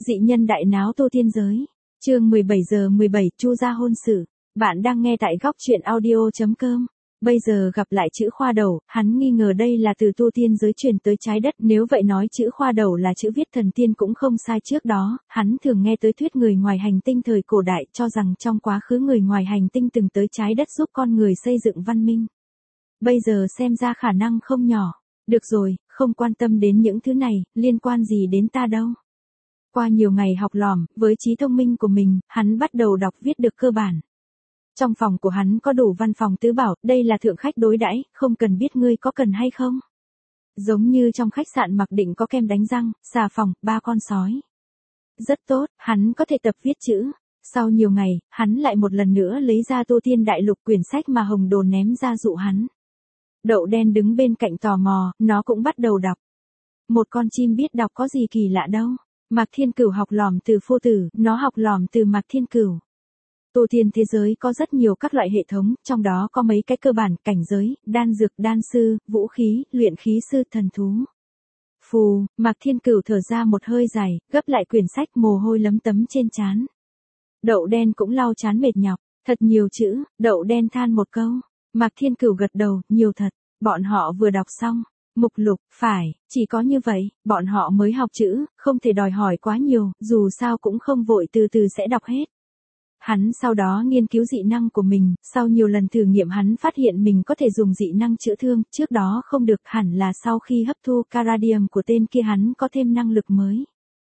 Dị nhân đại náo tu tiên giới. Chương 17 Chu gia hôn sự. Bạn đang nghe tại góc truyện audio.com. Bây giờ gặp lại chữ khoa đầu, hắn nghi ngờ đây là từ tu tiên giới truyền tới trái đất, nếu vậy nói chữ khoa đầu là chữ viết thần tiên cũng không sai. Trước đó, hắn thường nghe tới thuyết người ngoài hành tinh thời cổ đại, cho rằng trong quá khứ người ngoài hành tinh từng tới trái đất giúp con người xây dựng văn minh. Bây giờ xem ra khả năng không nhỏ. Được rồi, không quan tâm đến những thứ này, liên quan gì đến ta đâu. Qua nhiều ngày học lỏm, với trí thông minh của mình, hắn bắt đầu đọc viết được cơ bản. Trong phòng của hắn có đủ văn phòng tứ bảo, đây là thượng khách đối đãi, không cần biết ngươi có cần hay không. Giống như trong khách sạn mặc định có kem đánh răng, xà phòng, 3 con sói. Rất tốt, hắn có thể tập viết chữ. Sau nhiều ngày, hắn lại một lần nữa lấy ra Tu Tiên Đại Lục, quyển sách mà Hồng Đồ ném ra dụ hắn. Đậu đen đứng bên cạnh tò mò, nó cũng bắt đầu đọc. Một con chim biết đọc có gì kỳ lạ đâu. Mạc Thiên Cửu học lỏm từ Phu Tử, nó học lỏm từ Mạc Thiên Cửu. Tu tiên thế giới có rất nhiều các loại hệ thống, trong đó có mấy cái cơ bản, cảnh giới, đan dược, đan sư, vũ khí, luyện khí sư, thần thú. Phù, Mạc Thiên Cửu thở ra một hơi dài, gấp lại quyển sách, mồ hôi lấm tấm trên trán. Đậu đen cũng lau trán mệt nhọc, thật nhiều chữ. Đậu đen than một câu. Mạc Thiên Cửu gật đầu, nhiều thật. Bọn họ vừa đọc xong. Mục lục, phải, chỉ có như vậy, bọn họ mới học chữ, không thể đòi hỏi quá nhiều, dù sao cũng không vội, từ từ sẽ đọc hết. Hắn sau đó nghiên cứu dị năng của mình, sau nhiều lần thử nghiệm hắn phát hiện mình có thể dùng dị năng chữa thương, trước đó không được, hẳn là sau khi hấp thu Caradium của tên kia hắn có thêm năng lực mới.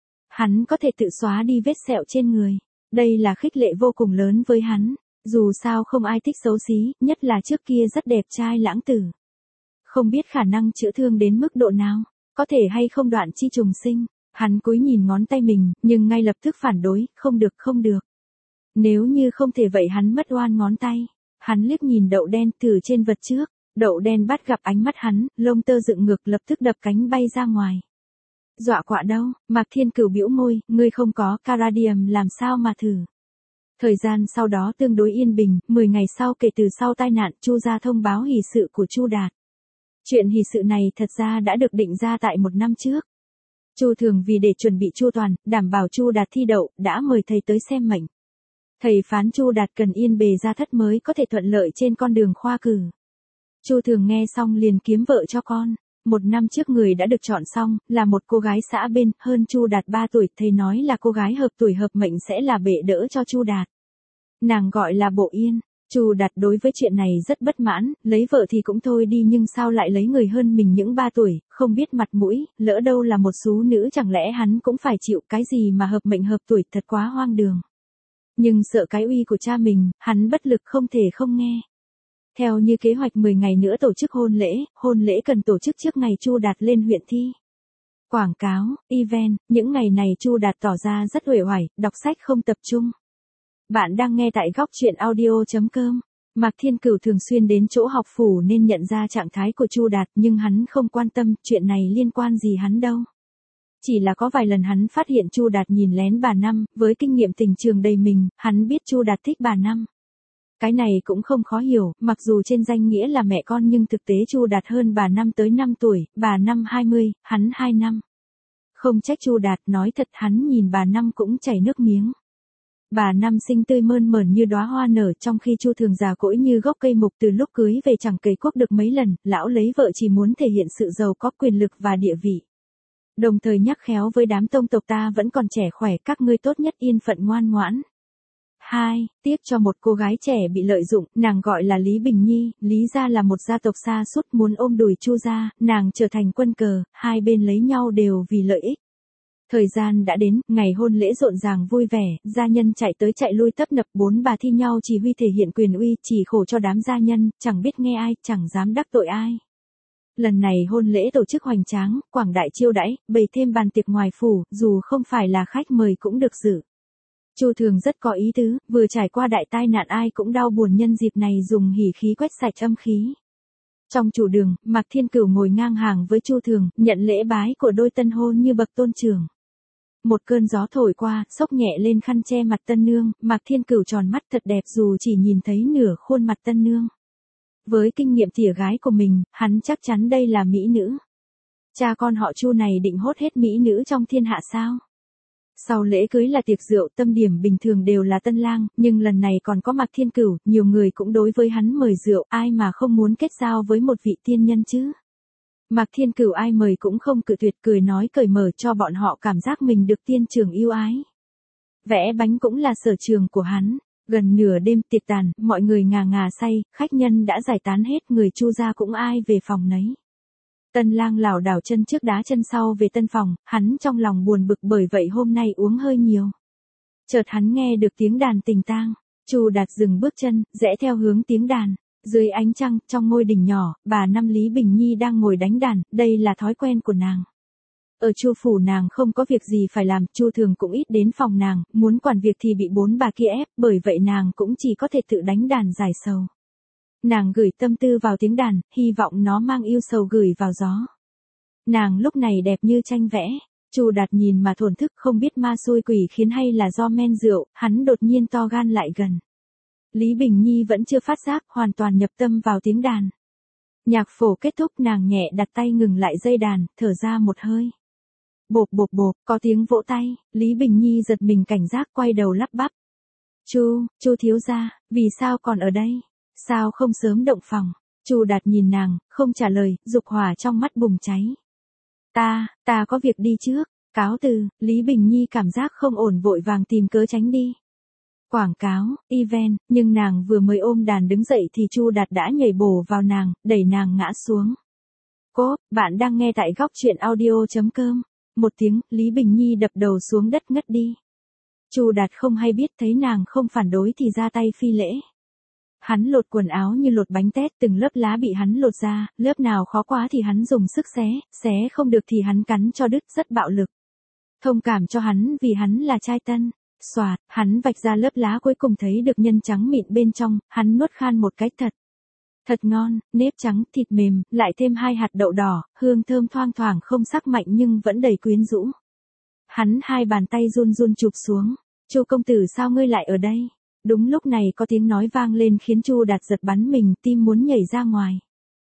Hắn có thể tự xóa đi vết sẹo trên người, đây là khích lệ vô cùng lớn với hắn, dù sao không ai thích xấu xí, nhất là trước kia rất đẹp trai lãng tử. Không biết khả năng chữa thương đến mức độ nào, có thể hay không đoạn chi trùng sinh, hắn cúi nhìn ngón tay mình, nhưng ngay lập tức phản đối, không được không được. Nếu như không thể vậy hắn mất oan ngón tay. Hắn liếc nhìn đậu đen từ trên vật trước, đậu đen bắt gặp ánh mắt hắn, lông tơ dựng ngược lập tức đập cánh bay ra ngoài. Dọa quạ đâu, Mạc Thiên Cửu bĩu môi, ngươi không có Caradium làm sao mà thử. Thời gian sau đó tương đối yên bình, 10 ngày sau kể từ sau tai nạn, Chu gia thông báo hỷ sự của Chu Đạt. Chuyện hỷ sự này thật ra đã được định ra tại 1 năm trước. Chu Thường vì để chuẩn bị chu toàn, đảm bảo Chu Đạt thi đậu, đã mời thầy tới xem mệnh. Thầy phán Chu Đạt cần yên bề gia thất mới có thể thuận lợi trên con đường khoa cử. Chu Thường nghe xong liền kiếm vợ cho con. 1 năm trước người đã được chọn xong, là một cô gái xã bên, hơn Chu Đạt 3 tuổi, thầy nói là cô gái hợp tuổi hợp mệnh sẽ là bệ đỡ cho Chu Đạt. Nàng gọi là Bộ Yên. Chu Đạt đối với chuyện này rất bất mãn, lấy vợ thì cũng thôi đi nhưng sao lại lấy người hơn mình những 3 tuổi, không biết mặt mũi, lỡ đâu là một xú nữ chẳng lẽ hắn cũng phải chịu, cái gì mà hợp mệnh hợp tuổi, thật quá hoang đường. Nhưng sợ cái uy của cha mình, hắn bất lực không thể không nghe. Theo như kế hoạch 10 ngày nữa tổ chức hôn lễ cần tổ chức trước ngày Chu Đạt lên huyện thi. Quảng cáo, event, những ngày này Chu Đạt tỏ ra rất uể oải, đọc sách không tập trung. Bạn đang nghe tại góc truyện audio.com. Mạc Thiên Cửu thường xuyên đến chỗ học phủ nên nhận ra trạng thái của Chu Đạt, nhưng hắn không quan tâm, chuyện này liên quan gì hắn đâu. Chỉ là có vài lần hắn phát hiện Chu Đạt nhìn lén bà Năm, với kinh nghiệm tình trường đầy mình, hắn biết Chu Đạt thích bà Năm. Cái này cũng không khó hiểu, mặc dù trên danh nghĩa là mẹ con nhưng thực tế Chu Đạt hơn bà Năm tới 5 tuổi, bà Năm 20, hắn 2 năm. Không trách Chu Đạt, nói thật hắn nhìn bà Năm cũng chảy nước miếng. Bà Năm xinh tươi mơn mởn như đóa hoa nở, trong khi Chu Thường già cỗi như gốc cây mục, từ lúc cưới về chẳng cày cuốc được mấy lần, lão lấy vợ chỉ muốn thể hiện sự giàu có, quyền lực và địa vị. Đồng thời nhắc khéo với đám tông tộc ta vẫn còn trẻ khỏe, các ngươi tốt nhất yên phận ngoan ngoãn. 2. Tiếc cho một cô gái trẻ bị lợi dụng, nàng gọi là Lý Bình Nhi, Lý gia là một gia tộc xa sút muốn ôm đùi Chu gia, nàng trở thành quân cờ, hai bên lấy nhau đều vì lợi ích. Thời gian đã đến, ngày hôn lễ rộn ràng vui vẻ, gia nhân chạy tới chạy lui tấp nập, 4 bà thi nhau chỉ huy thể hiện quyền uy, chỉ khổ cho đám gia nhân, chẳng biết nghe ai, chẳng dám đắc tội ai. Lần này hôn lễ tổ chức hoành tráng, quảng đại chiêu đãi, bày thêm bàn tiệc ngoài phủ, dù không phải là khách mời cũng được dự. Chu Thường rất có ý tứ, vừa trải qua đại tai nạn ai cũng đau buồn, nhân dịp này dùng hỉ khí quét sạch âm khí. Trong chủ đường, Mạc Thiên Cửu ngồi ngang hàng với Chu Thường, nhận lễ bái của đôi tân hôn như bậc tôn trưởng. Một cơn gió thổi qua, xốc nhẹ lên khăn che mặt tân nương, Mạc Thiên Cửu tròn mắt thật đẹp dù chỉ nhìn thấy nửa khuôn mặt tân nương. Với kinh nghiệm tỉa gái của mình, hắn chắc chắn đây là mỹ nữ. Cha con họ Chu này định hốt hết mỹ nữ trong thiên hạ sao? Sau lễ cưới là tiệc rượu, tâm điểm bình thường đều là tân lang, nhưng lần này còn có Mạc Thiên Cửu, nhiều người cũng đối với hắn mời rượu, ai mà không muốn kết giao với một vị tiên nhân chứ. Mạc Thiên Cửu ai mời cũng không cự tuyệt, cười nói cởi mở cho bọn họ cảm giác mình được tiên trưởng yêu ái. Vẽ bánh cũng là sở trường của hắn. Gần nửa đêm tiệc tàn, mọi người ngà ngà say, khách nhân đã giải tán hết, người Chu gia cũng ai về phòng nấy. Tân lang lảo đảo chân trước đá chân sau về tân phòng, hắn trong lòng buồn bực bởi vậy hôm nay uống hơi nhiều. Chợt hắn nghe được tiếng đàn tình tang, Chu Đạt dừng bước chân, rẽ theo hướng tiếng đàn. Dưới ánh trăng, trong ngôi đình nhỏ, bà Năm Lý Bình Nhi đang ngồi đánh đàn, đây là thói quen của nàng. Ở Chu phủ nàng không có việc gì phải làm, Chu Thường cũng ít đến phòng nàng, muốn quản việc thì bị bốn bà kia ép, bởi vậy nàng cũng chỉ có thể tự đánh đàn giải sầu. Nàng gửi tâm tư vào tiếng đàn, hy vọng nó mang yêu sầu gửi vào gió. Nàng lúc này đẹp như tranh vẽ. Chu Đạt nhìn mà thổn thức, không biết ma xui quỷ khiến hay là do men rượu, hắn đột nhiên to gan lại gần. Lý Bình Nhi vẫn chưa phát giác, hoàn toàn nhập tâm vào tiếng đàn. Nhạc phổ kết thúc, nàng nhẹ đặt tay ngừng lại dây đàn, thở ra một hơi. Bộp bộp bộp, có tiếng vỗ tay, Lý Bình Nhi giật mình cảnh giác quay đầu lắp bắp. Chu thiếu gia, vì sao còn ở đây? Sao không sớm động phòng? Chu Đạt nhìn nàng, không trả lời, dục hỏa trong mắt bùng cháy. Ta có việc đi trước, cáo từ, Lý Bình Nhi cảm giác không ổn vội vàng tìm cớ tránh đi. Quảng cáo, event, nhưng nàng vừa mới ôm đàn đứng dậy thì Chu Đạt đã nhảy bổ vào nàng, đẩy nàng ngã xuống. Cô, bạn đang nghe tại góc truyện audio.com. Một tiếng, Lý Bình Nhi đập đầu xuống đất ngất đi. Chu Đạt không hay biết, thấy nàng không phản đối thì ra tay phi lễ. Hắn lột quần áo như lột bánh tét, từng lớp lá bị hắn lột ra, lớp nào khó quá thì hắn dùng sức xé không được thì hắn cắn cho đứt, rất bạo lực. Thông cảm cho hắn vì hắn là trai tân. Xoạt, hắn vạch ra lớp lá cuối cùng thấy được nhân trắng mịn bên trong, hắn nuốt khan một cái thật ngon, nếp trắng, thịt mềm, lại thêm 2 hạt đậu đỏ, hương thơm thoang thoảng không sắc mạnh nhưng vẫn đầy quyến rũ. Hắn 2 bàn tay run run chụp xuống. Chu công tử sao ngươi lại ở đây? Đúng lúc này có tiếng nói vang lên khiến Chu Đạt giật bắn mình, tim muốn nhảy ra ngoài.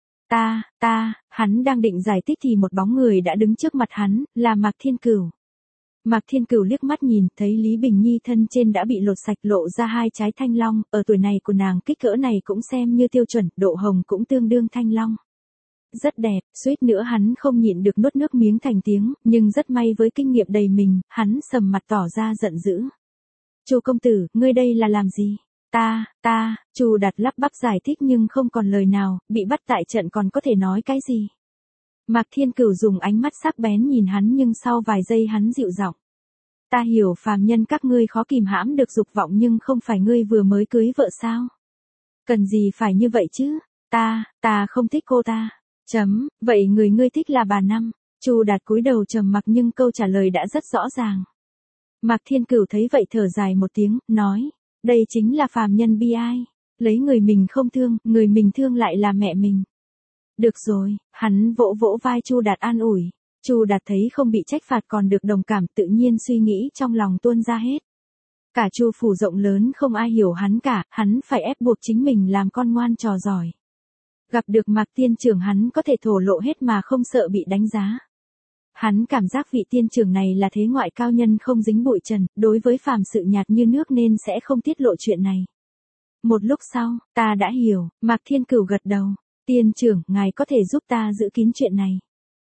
Hắn đang định giải thích thì một bóng người đã đứng trước mặt hắn, là Mạc Thiên Cửu. Mạc Thiên Cửu liếc mắt nhìn, thấy Lý Bình Nhi thân trên đã bị lột sạch, lộ ra 2 trái thanh long, ở tuổi này của nàng kích cỡ này cũng xem như tiêu chuẩn, độ hồng cũng tương đương thanh long. Rất đẹp, suýt nữa hắn không nhịn được nuốt nước miếng thành tiếng, nhưng rất may với kinh nghiệm đầy mình, hắn sầm mặt tỏ ra giận dữ. Chu công tử, ngươi đây là làm gì? Chu Đạt lắp bắp giải thích nhưng không còn lời nào, bị bắt tại trận còn có thể nói cái gì? Mạc Thiên Cửu dùng ánh mắt sắc bén nhìn hắn nhưng sau vài giây hắn dịu giọng. Ta hiểu phàm nhân các ngươi khó kìm hãm được dục vọng nhưng không phải ngươi vừa mới cưới vợ sao? Cần gì phải như vậy chứ? Ta không thích cô ta. Vậy người ngươi thích là bà Năm. Chu Đạt cúi đầu trầm mặc nhưng câu trả lời đã rất rõ ràng. Mạc Thiên Cửu thấy vậy thở dài một tiếng, nói, đây chính là phàm nhân bi ai. Lấy người mình không thương, người mình thương lại là mẹ mình. Được rồi, hắn vỗ vỗ vai Chu Đạt an ủi. Chu Đạt thấy không bị trách phạt còn được đồng cảm, tự nhiên suy nghĩ trong lòng tuôn ra hết. Cả Chu phủ rộng lớn không ai hiểu hắn cả, hắn phải ép buộc chính mình làm con ngoan trò giỏi. Gặp được Mạc tiên trưởng hắn có thể thổ lộ hết mà không sợ bị đánh giá. Hắn cảm giác vị tiên trưởng này là thế ngoại cao nhân không dính bụi trần, đối với phàm sự nhạt như nước nên sẽ không tiết lộ chuyện này. Một lúc sau, ta đã hiểu, Mạc Thiên Cửu gật đầu. Tiên trưởng, ngài có thể giúp ta giữ kín chuyện này.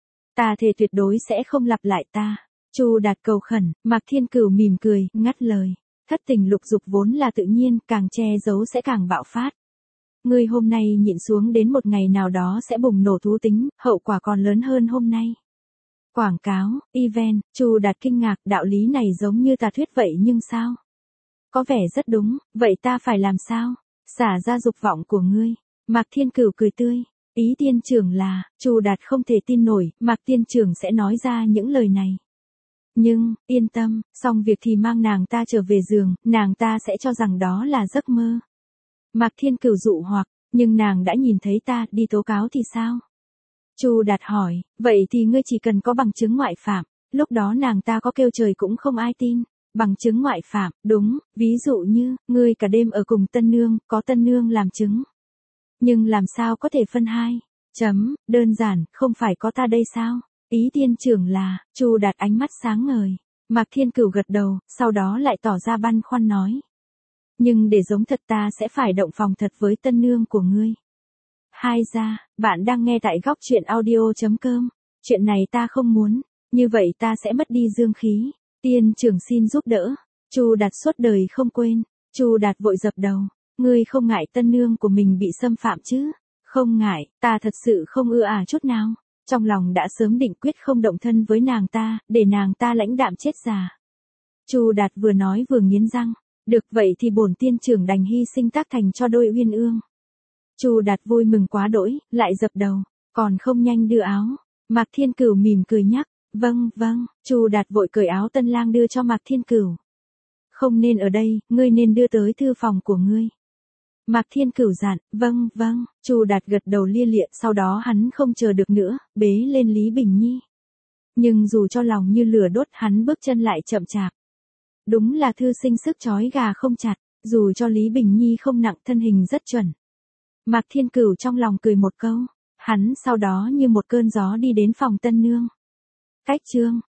Ta thề tuyệt đối sẽ không lặp lại ta. Chu Đạt cầu khẩn, Mạc Thiên Cửu mỉm cười, ngắt lời. Thất tình lục dục vốn là tự nhiên, càng che giấu sẽ càng bạo phát. Ngươi hôm nay nhịn xuống đến một ngày nào đó sẽ bùng nổ thú tính, hậu quả còn lớn hơn hôm nay. Quảng cáo, event, Chu Đạt kinh ngạc, đạo lý này giống như tà thuyết vậy nhưng sao? Có vẻ rất đúng, vậy ta phải làm sao? Xả ra dục vọng của ngươi. Mạc Thiên Cửu cười tươi. Ý tiên trưởng là, Chu Đạt không thể tin nổi, Mạc tiên trưởng sẽ nói ra những lời này. Nhưng, yên tâm, xong việc thì mang nàng ta trở về giường, nàng ta sẽ cho rằng đó là giấc mơ. Mạc Thiên Cửu dụ hoặc, nhưng nàng đã nhìn thấy ta, đi tố cáo thì sao? Chu Đạt hỏi, vậy thì ngươi chỉ cần có bằng chứng ngoại phạm, lúc đó nàng ta có kêu trời cũng không ai tin. Bằng chứng ngoại phạm, đúng, ví dụ như, ngươi cả đêm ở cùng tân nương, có tân nương làm chứng. Nhưng làm sao có thể phân hai? Đơn giản, không phải có ta đây sao? Ý tiên trưởng là, Chu Đạt ánh mắt sáng ngời. Mạc Thiên Cửu gật đầu, sau đó lại tỏ ra băn khoăn nói. Nhưng để giống thật ta sẽ phải động phòng thật với tân nương của ngươi. Hai ra, bạn đang nghe tại góc truyện audio.com. Chuyện này ta không muốn, như vậy ta sẽ mất đi dương khí. Tiên trưởng xin giúp đỡ. Chu Đạt suốt đời không quên. Chu Đạt vội dập đầu. Ngươi không ngại tân nương của mình bị xâm phạm chứ? Không ngại, ta thật sự không ưa chút nào. Trong lòng đã sớm định quyết không động thân với nàng ta, để nàng ta lãnh đạm chết già. Chu Đạt vừa nói vừa nghiến răng. Được vậy thì bổn tiên trưởng đành hy sinh tác thành cho đôi uyên ương. Chu Đạt vui mừng quá đỗi, lại dập đầu. Còn không nhanh đưa áo. Mạc Thiên Cửu mỉm cười nhắc. Vâng, vâng. Chu Đạt vội cởi áo tân lang đưa cho Mạc Thiên Cửu. Không nên ở đây, ngươi nên đưa tới thư phòng của ngươi. Mạc Thiên Cửu dặn. Vâng, vâng. Chu Đạt gật đầu lia lịa, sau đó hắn không chờ được nữa, bế lên Lý Bình Nhi. Nhưng dù cho lòng như lửa đốt, hắn bước chân lại chậm chạp. Đúng là thư sinh sức trói gà không chặt, dù cho Lý Bình Nhi không nặng, thân hình rất chuẩn. Mạc Thiên Cửu trong lòng cười một câu, hắn sau đó như một cơn gió đi đến phòng tân nương. Cách chương